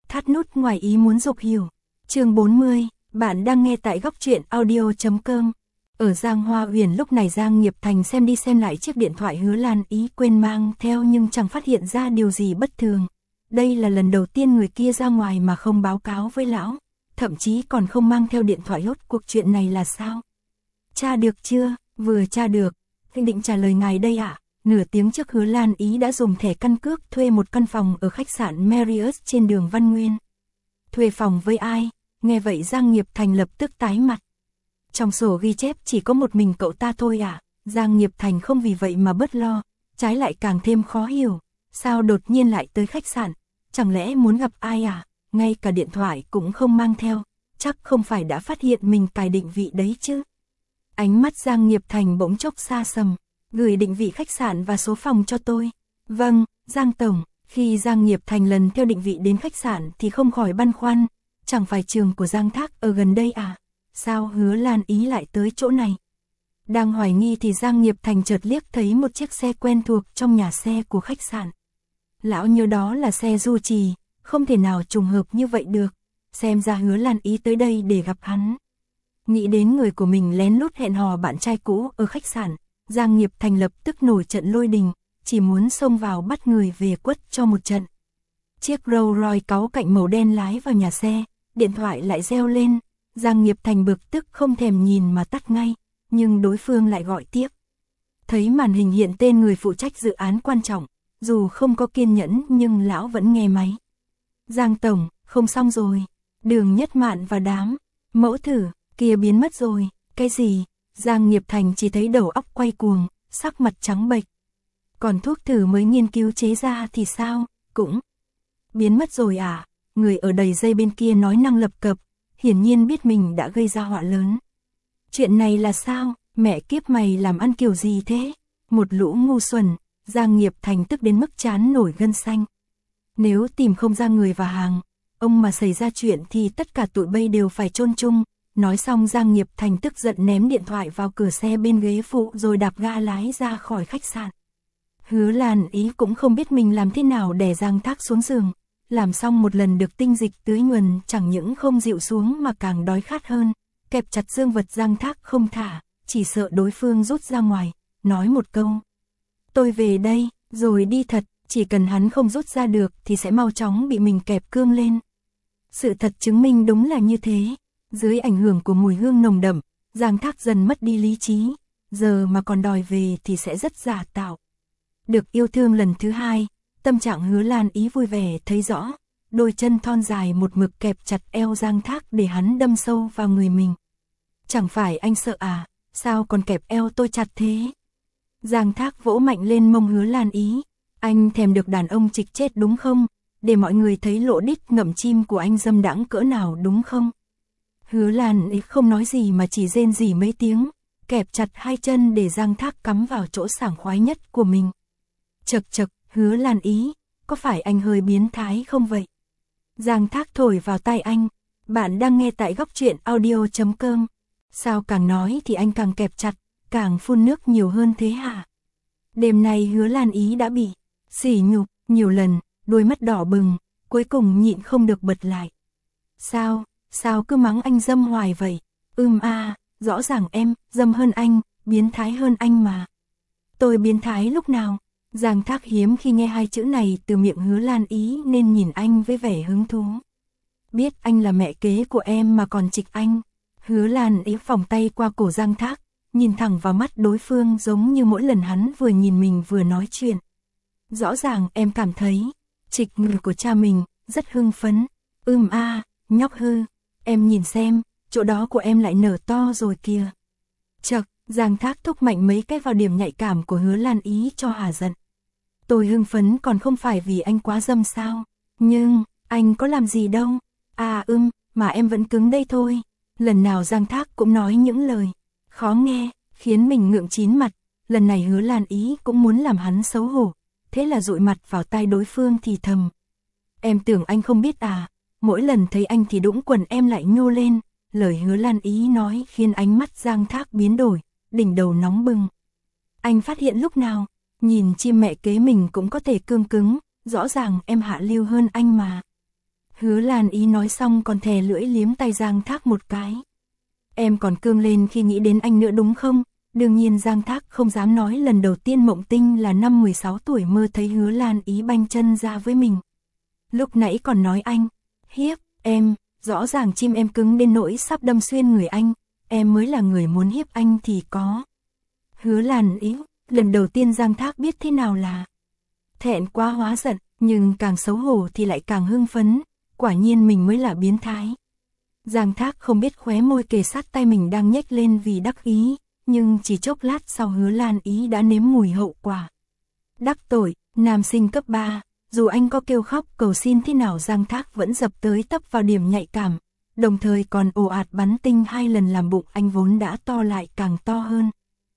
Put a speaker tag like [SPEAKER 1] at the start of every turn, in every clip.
[SPEAKER 1] Thắt nút ngoài ý muốn dục hiểu. Chương 40, bạn đang nghe tại góc truyện audio.com. Ở Giang Hoa Huyền lúc này Giang Nghiệp Thành xem đi xem lại chiếc điện thoại Hứa Lan Ý quên mang theo nhưng chẳng phát hiện ra điều gì bất thường. Đây là lần đầu tiên người kia ra ngoài mà không báo cáo với lão, thậm chí còn không mang theo điện thoại. Rốt cuộc chuyện này là sao? Tra được chưa? Vừa tra được. Anh định trả lời ngài đây ạ. Nửa tiếng trước Hứa Lan Ý đã dùng thẻ căn cước thuê một căn phòng ở khách sạn Marriott trên đường Văn Nguyên. Thuê phòng với ai? Nghe vậy Giang Nghiệp Thành lập tức tái mặt. Trong sổ ghi chép chỉ có một mình cậu ta thôi à? Giang Nghiệp Thành không vì vậy mà bớt lo, trái lại càng thêm khó hiểu. Sao đột nhiên lại tới khách sạn? Chẳng lẽ muốn gặp ai à? Ngay cả điện thoại cũng không mang theo, chắc không phải đã phát hiện mình cài định vị đấy chứ? Ánh mắt Giang Nghiệp Thành bỗng chốc xa sầm. Gửi định vị khách sạn và số phòng cho tôi. Vâng, Giang Tổng. Khi Giang Nghiệp Thành lần theo định vị đến khách sạn thì không khỏi băn khoăn. Chẳng phải trường của Giang Thác ở gần đây à? Sao Hứa Lan Ý lại tới chỗ này? Đang hoài nghi thì Giang Nghiệp Thành chợt liếc thấy một chiếc xe quen thuộc trong nhà xe của khách sạn. Lão nhớ đó là xe Du Trì, không thể nào trùng hợp như vậy được. Xem ra Hứa Lan Ý tới đây để gặp hắn. Nghĩ đến người của mình lén lút hẹn hò bạn trai cũ ở khách sạn, Giang Nghiệp Thành lập tức nổi trận lôi đình, chỉ muốn xông vào bắt người về quất cho một trận. Chiếc Rolls Royce cáu cạnh màu đen lái vào nhà xe, điện thoại lại reo lên. Giang Nghiệp Thành bực tức không thèm nhìn mà tắt ngay, nhưng đối phương lại gọi tiếp. Thấy màn hình hiện tên người phụ trách dự án quan trọng, dù không có kiên nhẫn nhưng lão vẫn nghe máy. Giang Tổng, không xong rồi. Đường Nhất Mạn và đám mẫu thử kia biến mất rồi. Cái gì? Giang Nghiệp Thành chỉ thấy đầu óc quay cuồng, sắc mặt trắng bệch. Còn thuốc thử mới nghiên cứu chế ra thì sao? Cũng biến mất rồi à? Người ở đầy dây bên kia nói năng lập cập, hiển nhiên biết mình đã gây ra họa lớn. Chuyện này là sao? Mẹ kiếp mày làm ăn kiểu gì thế? Một lũ ngu xuẩn. Giang Nghiệp Thành tức đến mức trán nổi gân xanh. Nếu tìm không ra người và hàng, ông mà xảy ra chuyện thì tất cả tụi bay đều phải chôn chung. Nói xong Giang Nghiệp Thành tức giận ném điện thoại vào cửa xe bên ghế phụ rồi đạp ga lái ra khỏi khách sạn. Hứa Lan Ý cũng không biết mình làm thế nào để Giang Thác xuống giường. Làm xong một lần được tinh dịch tưới nhuần chẳng những không dịu xuống mà càng đói khát hơn. Kẹp chặt dương vật Giang Thác không thả, chỉ sợ đối phương rút ra ngoài, nói một câu. Tôi về đây, rồi đi thật, chỉ cần hắn không rút ra được thì sẽ mau chóng bị mình kẹp cương lên. Sự thật chứng minh đúng là như thế. Dưới ảnh hưởng của mùi hương nồng đậm, Giang Thác dần mất đi lý trí, giờ mà còn đòi về thì sẽ rất giả tạo. Được yêu thương lần thứ hai, tâm trạng Hứa Lan Ý vui vẻ thấy rõ, đôi chân thon dài một mực kẹp chặt eo Giang Thác để hắn đâm sâu vào người mình. Chẳng phải anh sợ à, sao còn kẹp eo tôi chặt thế? Giang Thác vỗ mạnh lên mông Hứa Lan Ý, anh thèm được đàn ông trịch chết đúng không? Để mọi người thấy lỗ đít ngậm chim của anh dâm đãng cỡ nào đúng không? Hứa Lan Ý không nói gì mà chỉ rên rỉ mấy tiếng, kẹp chặt hai chân để Giang Thác cắm vào chỗ sảng khoái nhất của mình. Chậc chậc, Hứa Lan Ý, có phải anh hơi biến thái không vậy? Giang Thác thổi vào tai anh, bạn đang nghe tại góc truyện audio.com. Sao càng nói thì anh càng kẹp chặt, càng phun nước nhiều hơn thế hả? Đêm nay Hứa Lan Ý đã bị sỉ nhục nhiều lần, đôi mắt đỏ bừng, cuối cùng nhịn không được bật lại. Sao cứ mắng anh dâm hoài vậy? Rõ ràng em dâm hơn anh, biến thái hơn anh mà. Tôi biến thái lúc nào? Giang Thác hiếm khi nghe hai chữ này từ miệng Hứa Lan Ý nên nhìn anh với vẻ hứng thú. Biết anh là mẹ kế của em mà còn trịch anh. Hứa Lan Ý vòng tay qua cổ Giang Thác, nhìn thẳng vào mắt đối phương giống như mỗi lần hắn vừa nhìn mình vừa nói chuyện. Rõ ràng em cảm thấy trịch người của cha mình rất hưng phấn. Nhóc hư, em nhìn xem, chỗ đó của em lại nở to rồi kìa. Chậc, Giang Thác thúc mạnh mấy cái vào điểm nhạy cảm của Hứa Lan Ý cho hả giận. Tôi hưng phấn còn không phải vì anh quá dâm sao? Nhưng, anh có làm gì đâu. Mà em vẫn cứng đây thôi. Lần nào Giang Thác cũng nói những lời khó nghe, khiến mình ngượng chín mặt. Lần này Hứa Lan Ý cũng muốn làm hắn xấu hổ, thế là dụi mặt vào tai đối phương thì thầm. Em tưởng anh không biết à, mỗi lần thấy anh thì đũng quần em lại nhô lên. Lời Hứa Lan Ý nói khiến ánh mắt Giang Thác biến đổi, đỉnh đầu nóng bừng. Anh phát hiện lúc nào? Nhìn chim mẹ kế mình cũng có thể cương cứng, rõ ràng em hạ lưu hơn anh mà. Hứa Lan Ý nói xong còn thè lưỡi liếm tay Giang Thác một cái. Em còn cương lên khi nghĩ đến anh nữa đúng không? Đương nhiên Giang Thác không dám nói lần đầu tiên Mộng Tinh là năm 16 tuổi mơ thấy Hứa Lan Ý banh chân ra với mình. Lúc nãy còn nói anh hiếp em, rõ ràng chim em cứng đến nỗi sắp đâm xuyên người anh, em mới là người muốn hiếp anh thì có. Hứa Lan Ý, lần đầu tiên Giang Thác biết thế nào là thẹn quá hóa giận, nhưng càng xấu hổ thì lại càng hưng phấn, quả nhiên mình mới là biến thái. Giang Thác không biết khóe môi kề sát tay mình đang nhếch lên vì đắc ý, nhưng chỉ chốc lát sau Hứa Lan Ý đã nếm mùi hậu quả. Đắc tội, nam sinh cấp 3, dù anh có kêu khóc cầu xin thế nào Giang Thác vẫn dập tới tấp vào điểm nhạy cảm, đồng thời còn ồ ạt bắn tinh 2 lần làm bụng anh vốn đã to lại càng to hơn.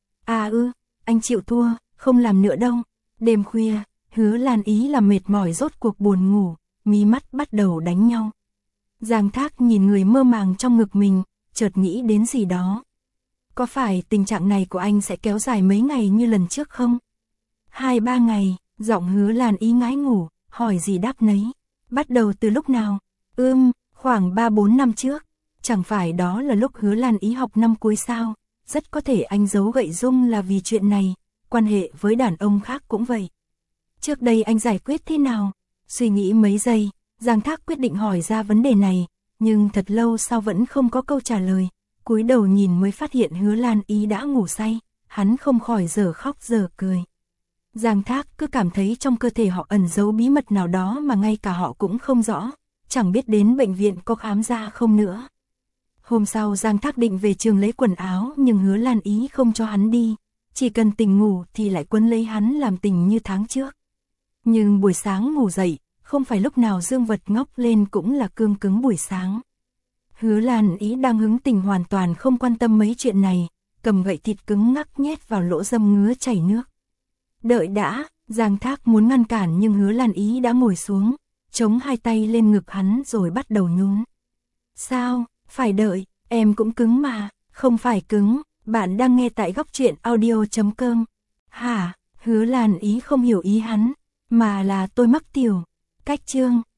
[SPEAKER 1] Anh chịu thua, không làm nữa đâu. Đêm khuya, Hứa Lan Ý làm mệt mỏi rốt cuộc buồn ngủ, mí mắt bắt đầu đánh nhau. Giang Thác nhìn người mơ màng trong ngực mình, chợt nghĩ đến gì đó. Có phải tình trạng này của anh sẽ kéo dài mấy ngày như lần trước không? 2-3 ngày, giọng Hứa Lan Ý ngái ngủ, hỏi gì đáp nấy. Bắt đầu từ lúc nào? Khoảng 3-4 năm trước. Chẳng phải đó là lúc Hứa Lan Ý học năm cuối sao? Rất có thể anh giấu gậy Dung là vì chuyện này, quan hệ với đàn ông khác cũng vậy. Trước đây anh giải quyết thế nào? Suy nghĩ mấy giây, Giang Thác quyết định hỏi ra vấn đề này, nhưng thật lâu sau vẫn không có câu trả lời. Cúi đầu nhìn mới phát hiện Hứa Lan Ý đã ngủ say, hắn không khỏi giờ khóc giờ cười. Giang Thác cứ cảm thấy trong cơ thể họ ẩn giấu bí mật nào đó mà ngay cả họ cũng không rõ, chẳng biết đến bệnh viện có khám ra không nữa. Hôm sau Giang Thác định về trường lấy quần áo nhưng Hứa Lan Ý không cho hắn đi, chỉ cần tỉnh ngủ thì lại quấn lấy hắn làm tình như tháng trước. Nhưng buổi sáng ngủ dậy, không phải lúc nào dương vật ngóc lên cũng là cương cứng buổi sáng. Hứa Lan Ý đang hứng tình hoàn toàn không quan tâm mấy chuyện này, cầm gậy thịt cứng ngắc nhét vào lỗ dâm ngứa chảy nước. Đợi đã, Giang Thác muốn ngăn cản nhưng Hứa Lan Ý đã ngồi xuống, chống hai tay lên ngực hắn rồi bắt đầu nhún. Sao, phải đợi, em cũng cứng mà, không phải cứng, bạn đang nghe tại Góc Truyện Audio.com. Hả, Hứa Lan Ý không hiểu ý hắn, mà là tôi mắc tiểu. Cách chương